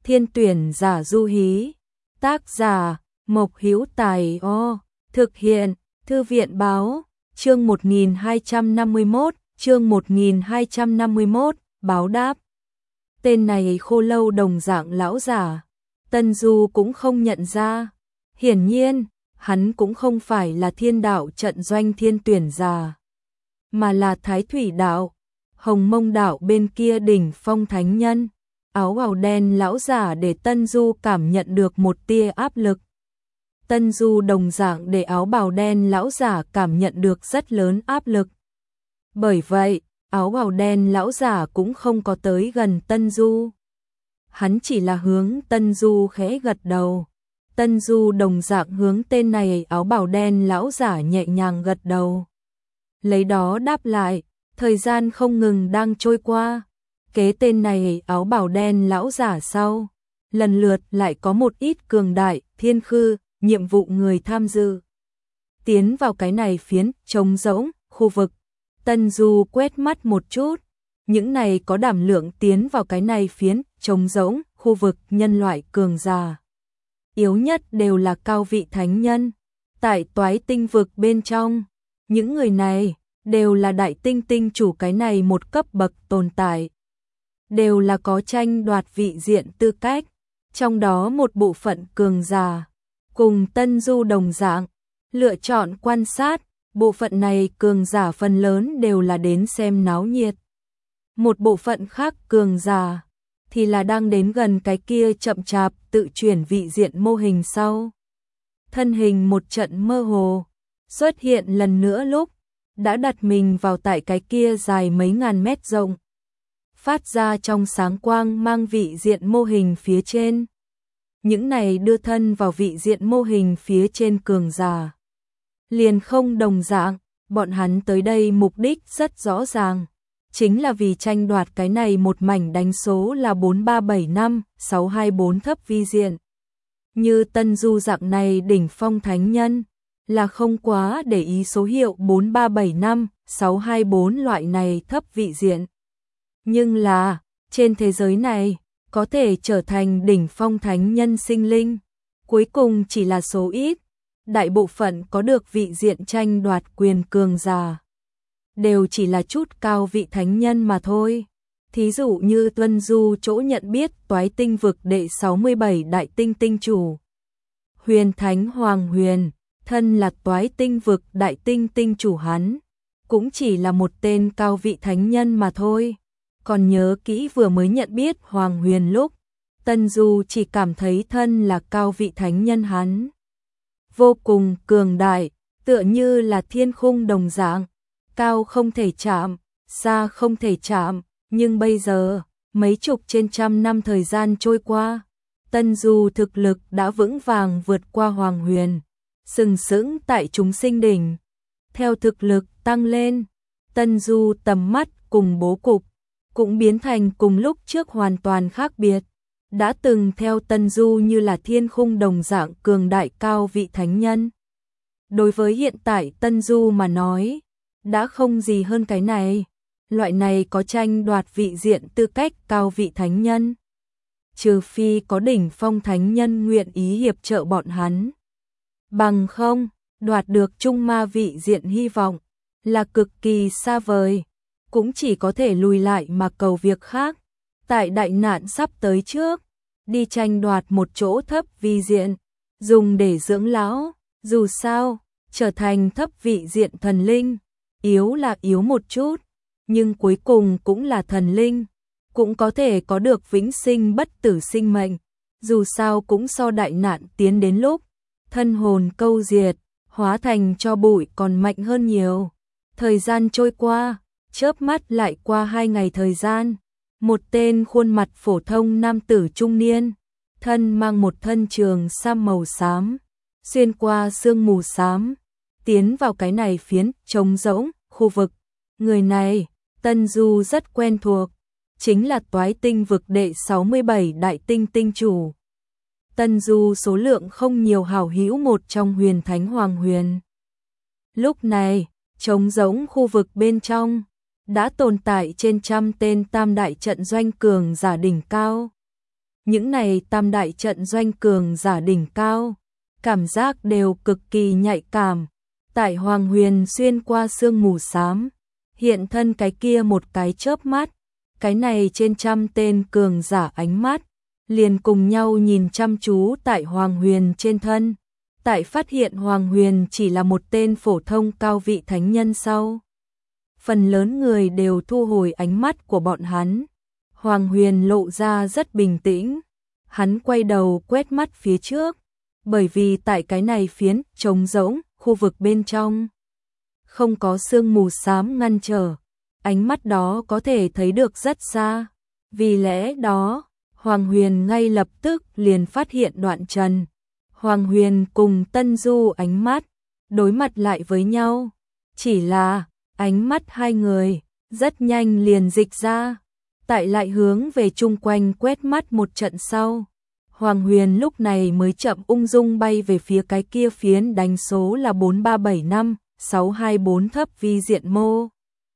Thiên tuyển giả du hí. Tác giả Mộc Hữu Tài. Thực hiện Thư viện báo. Chương 1251, báo đáp. Tên này Khô Lâu đồng dạng lão giả, Tân Du cũng không nhận ra. Hiển nhiên, hắn cũng không phải là Thiên đạo trận doanh thiên tuyển giả, mà là Thái Thủy đạo, Hồng Mông đạo bên kia đỉnh phong thánh nhân. Áo bào đen lão giả để Tân Du cảm nhận được một tia áp lực. Tân Du đồng dạng để áo bào đen lão giả cảm nhận được rất lớn áp lực. Bởi vậy, áo bào đen lão giả cũng không có tới gần Tân Du. Hắn chỉ là hướng Tân Du khẽ gật đầu. Tân Du đồng dạng hướng tên này áo bào đen lão giả nhẹ nhàng gật đầu. Lấy đó đáp lại, thời gian không ngừng đang trôi qua. Kế tên này áo bào đen lão giả sau, lần lượt lại có một ít cường đại, thiên khư, nhiệm vụ người tham dự. Tiến vào cái này phiến, trống rỗng, khu vực. Tân Du quét mắt một chút, những này có đảm lượng tiến vào cái này phiến, trống rỗng, khu vực nhân loại cường giả. Yếu nhất đều là cao vị thánh nhân. Tại Toái Tinh vực bên trong, những người này đều là đại tinh tinh chủ cái này một cấp bậc tồn tại. Đều là có tranh đoạt vị diện tư cách, trong đó một bộ phận cường giả cùng Tân Du đồng dạng lựa chọn quan sát, bộ phận này cường giả phần lớn đều là đến xem náo nhiệt. Một bộ phận khác cường giả thì là đang đến gần cái kia chậm chạp tự chuyển vị diện mô hình sau. Thân hình một trận mơ hồ xuất hiện lần nữa lúc đã đặt mình vào tại cái kia dài mấy ngàn mét rộng, phát ra trong sáng quang mang vị diện mô hình phía trên. Những này đưa thân vào vị diện mô hình phía trên cường giả liền không đồng dạng, bọn hắn tới đây mục đích rất rõ ràng, chính là vì tranh đoạt cái này một mảnh đánh số là 4375624 thấp vi diện. Như Tân Du dạng này đỉnh phong thánh nhân là không quá để ý số hiệu 4375624 loại này thấp vị diện. Nhưng là, trên thế giới này, có thể trở thành đỉnh phong thánh nhân sinh linh, cuối cùng chỉ là số ít. Đại bộ phận có được vị diện tranh đoạt quyền cường giả đều chỉ là chút cao vị thánh nhân mà thôi. Thí dụ như Tuân Du chỗ nhận biết Toái Tinh vực đệ 67 đại tinh tinh chủ Huyền Thánh Hoàng Huyền, thân là Toái Tinh vực đại tinh tinh chủ, hắn cũng chỉ là một tên cao vị thánh nhân mà thôi. Còn nhớ kỹ vừa mới nhận biết Hoàng Huyền lúc, Tân Du chỉ cảm thấy thân là cao vị thánh nhân, hắn vô cùng cường đại, tựa như là thiên khung đồng dạng, cao không thể chạm, xa không thể chạm. Nhưng bây giờ, mấy chục trên trăm năm thời gian trôi qua, Tân Du thực lực đã vững vàng vượt qua Hoàng Huyền, sừng sững tại chúng sinh đỉnh. Theo thực lực tăng lên, Tân Du tầm mắt cùng bố cục cũng biến thành cùng lúc trước hoàn toàn khác biệt. Đã từng theo Tân Du như là thiên khung đồng dạng cường đại cao vị thánh nhân, đối với hiện tại Tân Du mà nói, đã không gì hơn cái này. Loại này có tranh đoạt vị diện tư cách cao vị thánh nhân, trừ phi có đỉnh phong thánh nhân nguyện ý hiệp trợ bọn hắn, bằng không, đoạt được trung ma vị diện hy vọng là cực kỳ xa vời, cũng chỉ có thể lùi lại mà cầu việc khác. Tại đại nạn sắp tới trước, đi tranh đoạt một chỗ thấp vi diện, dùng để dưỡng lão. Dù sao, trở thành thấp vị diện thần linh, yếu là yếu một chút, nhưng cuối cùng cũng là thần linh, cũng có thể có được vĩnh sinh bất tử sinh mệnh. Dù sao cũng so đại nạn tiến đến lúc thân hồn câu diệt, hóa thành cho bụi còn mạnh hơn nhiều. Thời gian trôi qua, chớp mắt lại qua 2 ngày thời gian. Một tên khuôn mặt phổ thông nam tử trung niên, thân mang một thân trường sam màu xám, xuyên qua sương mù xám, tiến vào cái này phiến trống rỗng khu vực. Người này, Tân Du rất quen thuộc, chính là Toái Tinh vực đệ 67 đại tinh tinh chủ. Tân Du số lượng không nhiều hảo hữu một trong Huyền Thánh Hoàng Huyền. Lúc này, trống rỗng khu vực bên trong đã tồn tại trên trăm tên tam đại trận doanh cường giả đỉnh cao. những này tam đại trận doanh cường giả đỉnh cao, cảm giác đều cực kỳ nhạy cảm. Tại Hoàng Huyền xuyên qua sương mù xám, hiện thân cái kia một cái chớp mắt, cái này trên trăm tên cường giả ánh mắt, liền cùng nhau nhìn chăm chú tại Hoàng Huyền trên thân. Tại phát hiện Hoàng Huyền chỉ là một tên phổ thông cao vị thánh nhân sau, phần lớn người đều thu hồi ánh mắt của bọn hắn. Hoàng Huyền lộ ra rất bình tĩnh, hắn quay đầu quét mắt phía trước, bởi vì tại cái này phiến trống rỗng, khu vực bên trong không có sương mù xám ngăn trở, ánh mắt đó có thể thấy được rất xa. Vì lẽ đó, Hoàng Huyền ngay lập tức liền phát hiện Đoạn Trần. Hoàng Huyền cùng Tân Du ánh mắt đối mặt lại với nhau, chỉ là ánh mắt hai người rất nhanh liền dịch ra, tại lại hướng về chung quanh quét mắt một trận sau. Hoàng Huyền lúc này mới chậm ung dung bay về phía cái kia phiến đánh số là 4375624 thấp vi diện mô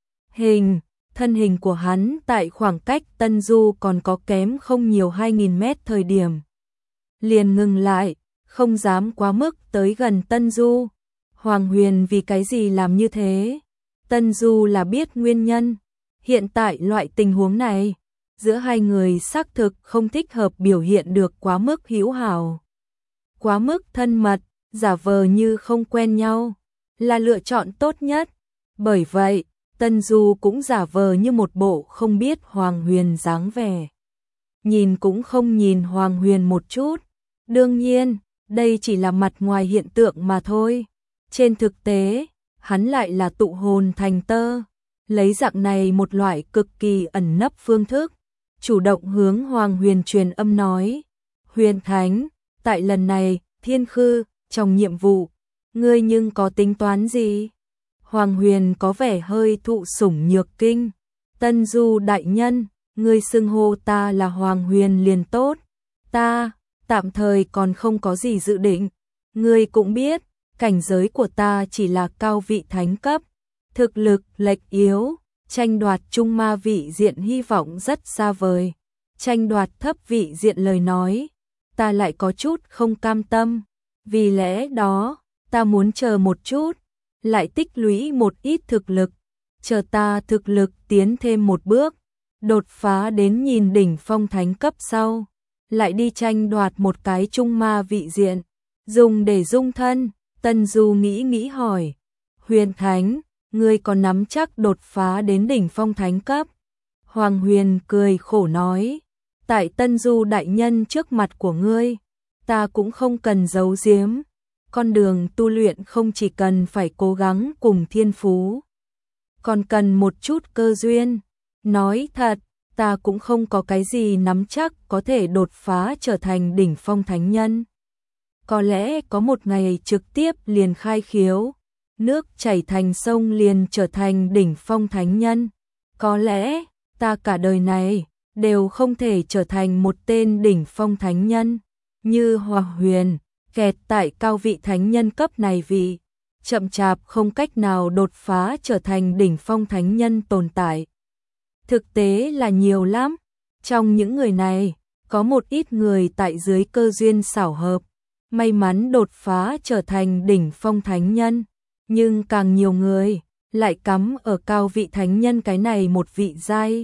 hình. Thân hình của hắn tại khoảng cách Tân Du còn có kém không nhiều 2000 mét thời điểm liền ngừng lại, không dám quá mức tới gần Tân Du. Hoàng Huyền vì cái gì làm như thế? Tân Du là biết nguyên nhân. Hiện tại loại tình huống này, giữa hai người xác thực không thích hợp biểu hiện được quá mức hữu hảo, quá mức thân mật, giả vờ như không quen nhau, là lựa chọn tốt nhất. Bởi vậy, Tân Du cũng giả vờ như một bộ không biết Hoàng Huyền dáng vẻ. Nhìn cũng không nhìn Hoàng Huyền một chút. Đương nhiên, đây chỉ là mặt ngoài hiện tượng mà thôi. Trên thực tế, hắn lại là tụ hồn thành tơ, lấy dạng này một loại cực kỳ ẩn nấp phương thức, chủ động hướng Hoàng Huyền truyền âm nói: Huyền Thánh, tại lần này, Thiên Khư, trong nhiệm vụ, ngươi nhưng có tính toán gì? Hoàng Huyền có vẻ hơi thụ sủng nhược kinh. Tân Du đại nhân, ngươi xưng hô ta là Hoàng Huyền liền tốt. Ta, tạm thời còn không có gì dự định. Ngươi cũng biết, cảnh giới của ta chỉ là cao vị thánh cấp. Thực lực lệch yếu, tranh đoạt trung ma vị diện hy vọng rất xa vời. Tranh đoạt thấp vị diện lời nói, ta lại có chút không cam tâm. Vì lẽ đó, ta muốn chờ một chút, lại tích lũy một ít thực lực, chờ ta thực lực tiến thêm một bước, đột phá đến nhìn đỉnh phong thánh cấp sau, lại đi tranh đoạt một cái trung ma vị diện, dùng để dung thân. Tân Du nghĩ hỏi: Huyền Thánh, ngươi có nắm chắc đột phá đến đỉnh phong thánh cấp? Hoàng Huyền cười khổ nói: tại Tân Du đại nhân trước mặt của ngươi, ta cũng không cần giấu giếm. Con đường tu luyện không chỉ cần phải cố gắng cùng thiên phú, còn cần một chút cơ duyên. Nói thật, ta cũng không có cái gì nắm chắc có thể đột phá trở thành đỉnh phong thánh nhân. Có lẽ có một ngày trực tiếp liền khai khiếu, nước chảy thành sông liền trở thành đỉnh phong thánh nhân. Có lẽ, ta cả đời này, đều không thể trở thành một tên đỉnh phong thánh nhân. Như Hoàng Huyền, kẹt tại cao vị thánh nhân cấp này vì chậm chạp không cách nào đột phá trở thành đỉnh phong thánh nhân tồn tại. Thực tế là nhiều lắm. Trong những người này, có một ít người tại dưới cơ duyên xảo hợp, may mắn đột phá trở thành đỉnh phong thánh nhân, nhưng càng nhiều người lại cắm ở cao vị thánh nhân cái này một vị giai.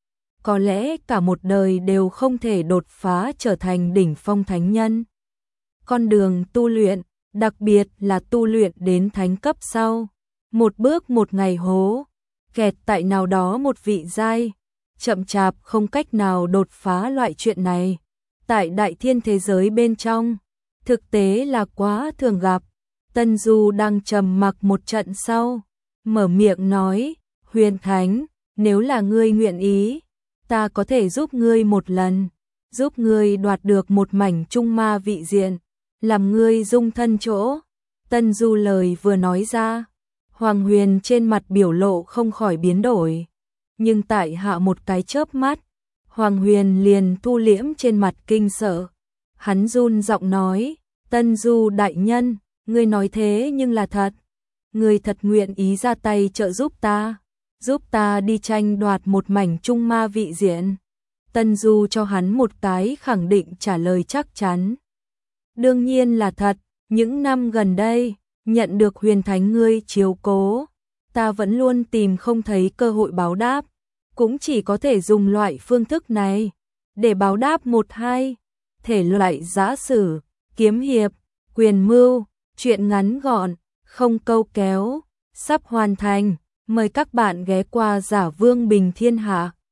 Có lẽ cả một đời đều không thể đột phá trở thành đỉnh phong thánh nhân. Con đường tu luyện, đặc biệt là tu luyện đến thánh cấp sau, một bước một ngày hố, kẹt tại nào đó một vị giai, chậm chạp không cách nào đột phá loại chuyện này. Tại đại thiên thế giới bên trong, thực tế là quá thường gặp. Tân Du đang trầm mặc một trận sau, mở miệng nói: Huyền Thánh, nếu là ngươi nguyện ý, ta có thể giúp ngươi một lần, giúp ngươi đoạt được một mảnh trung ma vị diện, làm ngươi dung thân chỗ. Tân Du lời vừa nói ra, Hoàng Huyền trên mặt biểu lộ không khỏi biến đổi, nhưng tại hạ một cái chớp mắt, Hoàng Huyền liền thu liễm trên mặt kinh sợ. Hắn run giọng nói: Tân Du đại nhân, ngươi nói thế nhưng là thật. Ngươi thật nguyện ý ra tay trợ giúp ta đi tranh đoạt một mảnh trung ma vị diện. Tần Du cho hắn một cái khẳng định trả lời chắc chắn. Đương nhiên là thật, những năm gần đây, nhận được Huyền Thánh ngươi chiếu cố, ta vẫn luôn tìm không thấy cơ hội báo đáp, cũng chỉ có thể dùng loại phương thức này để báo đáp một hai thể loại giã sử, kiếm hiệp, quyền mưu, truyện ngắn gọn, không câu kéo, sắp hoàn thành, mời các bạn ghé qua Giả Vương Bình Thiên Hạ.